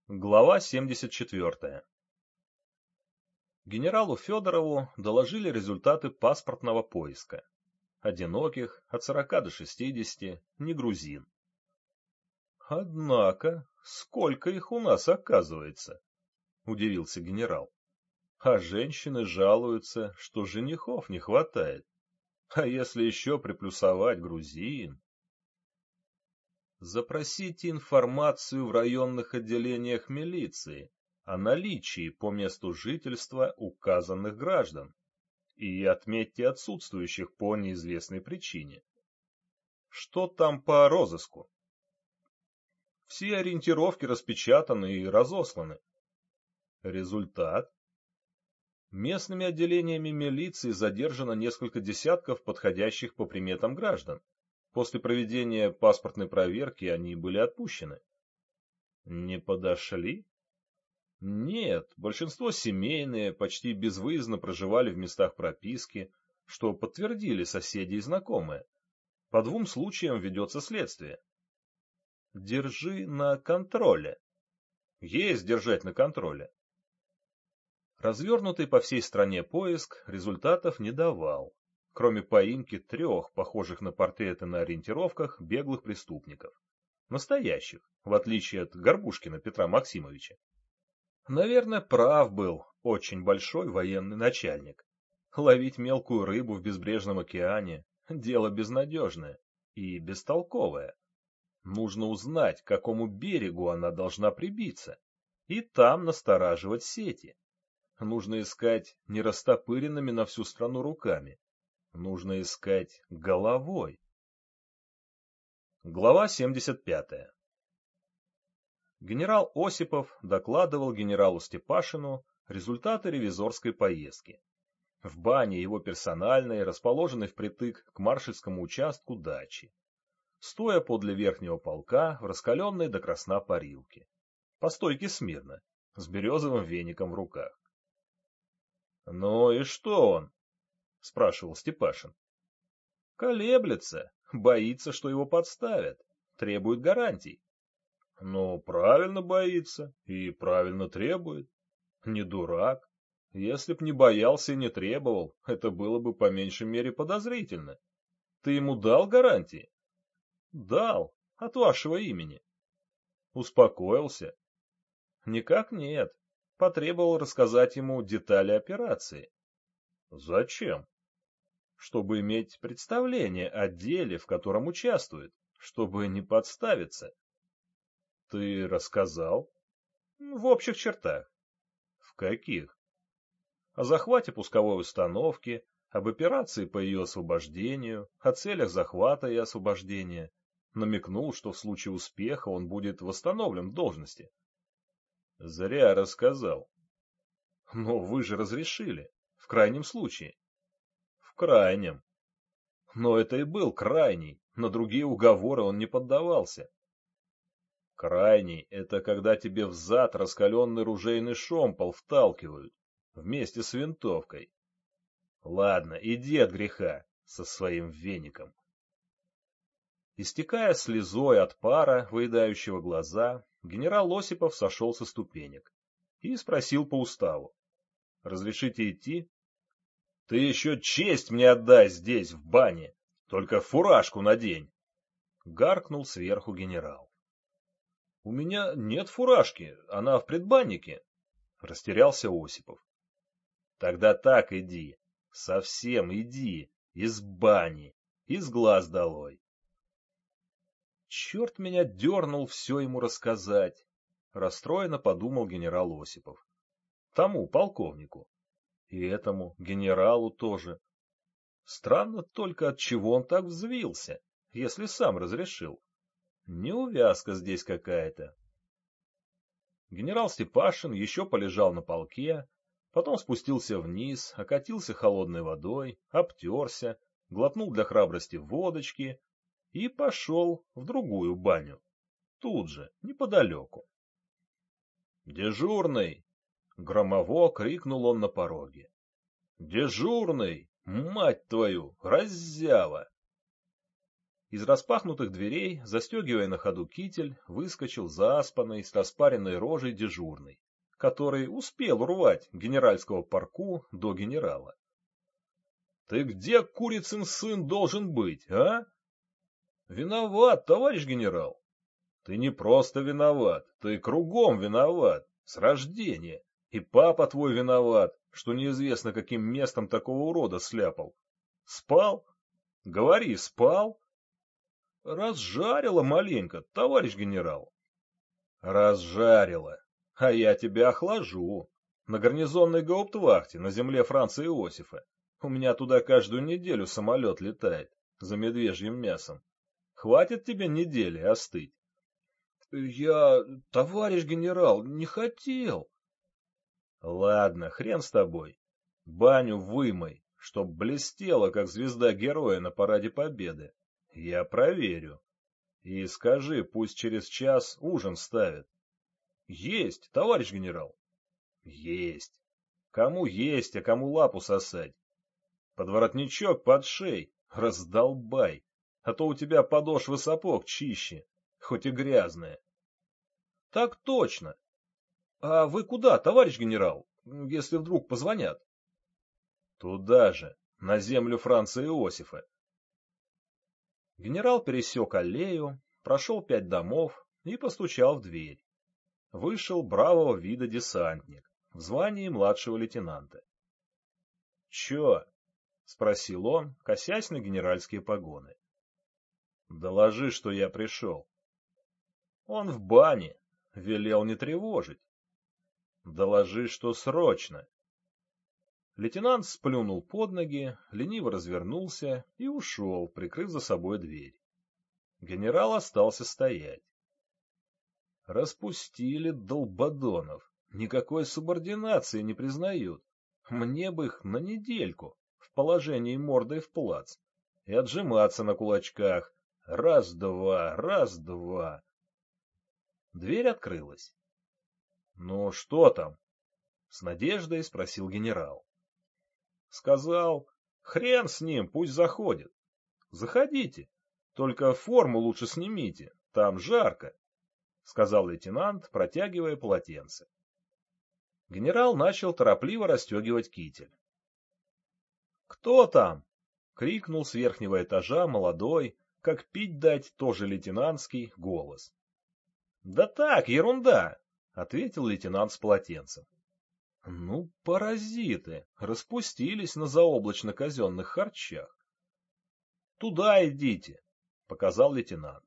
Глава 74. Генералу Федорову доложили результаты паспортного поиска. Одиноких, от 40 до 60, не грузин. «Однако, сколько их у нас оказывается?» — удивился генерал. «А женщины жалуются, что женихов не хватает. А если еще приплюсовать грузин?» Запросите информацию в районных отделениях милиции о наличии по месту жительства указанных граждан и отметьте отсутствующих по неизвестной причине. Что там по розыску? Все ориентировки распечатаны и разосланы. Результат? Местными отделениями милиции задержано несколько десятков подходящих по приметам граждан. После проведения паспортной проверки они были отпущены. Не подошли? Нет, большинство семейные, почти безвыездно проживали в местах прописки, что подтвердили соседи и знакомые. По 2 случаям ведется следствие. Держи на контроле. Есть держать на контроле. Развернутый по всей стране поиск результатов не давал, кроме поимки 3 похожих на портреты на ориентировках беглых преступников. Настоящих, в отличие от Горбушкина Петра Максимовича. Наверное, прав был очень большой военный начальник. Ловить мелкую рыбу в безбрежном океане – дело безнадежное и бестолковое. Нужно узнать, к какому берегу она должна прибиться, и там настораживать сети. Нужно искать не растопыренными на всю страну руками. Нужно искать головой. Глава 75. Генерал Осипов докладывал генералу Степашину результаты ревизорской поездки. В бане его персональной, расположенной впритык к маршальскому участку дачи. Стоя подле верхнего полка в раскаленной до красна парилке. По стойке смирно, с березовым веником в руках. — Ну и что он? — спрашивал Степашин. — Колеблется, боится, что его подставят, требует гарантий. — Ну, правильно боится и правильно требует. Не дурак. Если б не боялся и не требовал, это было бы по меньшей мере подозрительно. Ты ему дал гарантии? — Дал, от вашего имени. — Успокоился? — Никак нет. Потребовал рассказать ему детали операции. — Зачем? — Чтобы иметь представление о деле, в котором участвует, чтобы не подставиться. — Ты рассказал? — В общих чертах. — В каких? — О захвате пусковой установки, об операции по ее освобождению, о целях захвата и освобождения. Намекнул, что в случае успеха он будет восстановлен в должности. — Зря рассказал. — Но вы же разрешили. В крайнем случае. — В крайнем. Но это и был крайний. На другие уговоры он не поддавался. Крайний — это когда тебе взад раскаленный ружейный шомпол вталкивают, вместе с винтовкой. Ладно, иди от греха со своим веником. Истекая слезой от пара, выедающего глаза, генерал Осипов сошел со ступенек и спросил по уставу. — Разрешите идти? — Ты еще честь мне отдай здесь, в бане, только фуражку надень! — гаркнул сверху генерал. — У меня нет фуражки, она в предбаннике, — растерялся Осипов. — Тогда так иди, совсем иди, из бани, из глаз долой. Черт меня дернул все ему рассказать, — расстроенно подумал генерал Осипов. Тому полковнику. И этому генералу тоже. Странно только, от чего он так взвился, если сам разрешил. Неувязка здесь какая-то. Генерал Степашин еще полежал на полке, потом спустился вниз, окатился холодной водой, обтерся, глотнул для храбрости водочки и пошел в другую баню. Тут же, неподалеку. «Дежурный!» — громово крикнул он на пороге. «Дежурный! Мать твою! Раззява!» Из распахнутых дверей, застегивая на ходу китель, выскочил заспанный, с распаренной рожей дежурный, который успел урвать генеральского парку до генерала. — Ты где, курицын сын, должен быть, а? — Виноват, товарищ генерал. — Ты не просто виноват, ты кругом виноват, с рождения. И папа твой виноват, что неизвестно каким местом такого урода сляпал. Спал? Говори, спал? Разжарило маленько, товарищ генерал. Разжарило. А я тебя охлажу. На гарнизонной гауптвахте на земле Франца Иосифа. У меня туда каждую неделю самолет летает. За медвежьим мясом. Хватит тебе недели остыть? Я, товарищ генерал, не хотел. Ладно, хрен с тобой. Баню вымой, чтоб блестела, как звезда героя на параде Победы. Я проверю. И скажи, пусть через час ужин ставят. Есть, товарищ генерал. Есть. Кому есть, а кому лапу сосать. Подворотничок под шей, раздолбай. А то у тебя подошвы сапог чище, хоть и грязные. Так точно. А вы куда, товарищ генерал, если вдруг позвонят? Туда же, на землю Франца Иосифа. Генерал пересек аллею, прошел 5 домов и постучал в дверь. Вышел бравого вида десантник в звании младшего лейтенанта. — Чё? — спросил он, косясь на генеральские погоны. — Доложи, что я пришел. Он в бане, велел не тревожить. Доложи, что срочно. Лейтенант сплюнул под ноги, лениво развернулся и ушел, прикрыв за собой дверь. Генерал остался стоять. Распустили долбодонов, никакой субординации не признают. Мне бы их на недельку, в положении мордой в плац, и отжиматься на кулачках. Раз-два, раз-два. Дверь открылась. — Ну, что там? — с надеждой спросил генерал. Сказал, хрен с ним, пусть заходит. Заходите, только форму лучше снимите, там жарко, — сказал лейтенант, протягивая полотенце. Генерал начал торопливо расстегивать китель. — Кто там? — крикнул с верхнего этажа молодой, как пить дать тоже лейтенантский, голос. — Да так, ерунда, — ответил лейтенант с полотенцем. Ну, паразиты, распустились на заоблачно-казенных харчах. — Туда идите, — показал лейтенант.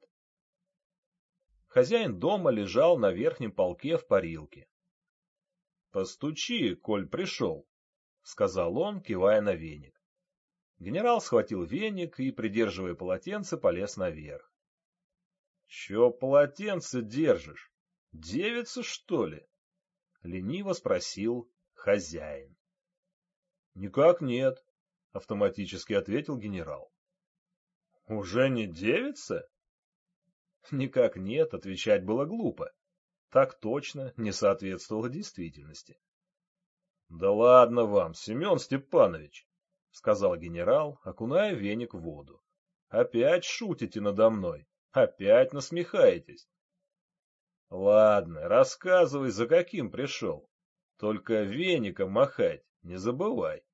Хозяин дома лежал на верхнем полке в парилке. — Постучи, коль пришел, — сказал он, кивая на веник. Генерал схватил веник и, придерживая полотенце, полез наверх. — Че полотенце держишь? Девица, что ли? — лениво спросил хозяин. — Никак нет, — автоматически ответил генерал. — Уже не девица? — Никак нет, отвечать было глупо. Так точно не соответствовало действительности. — Да ладно вам, Семен Степанович, — сказал генерал, окуная веник в воду. — Опять шутите надо мной, опять насмехаетесь. — Ладно, рассказывай, за каким пришел. Только веником махать не забывай.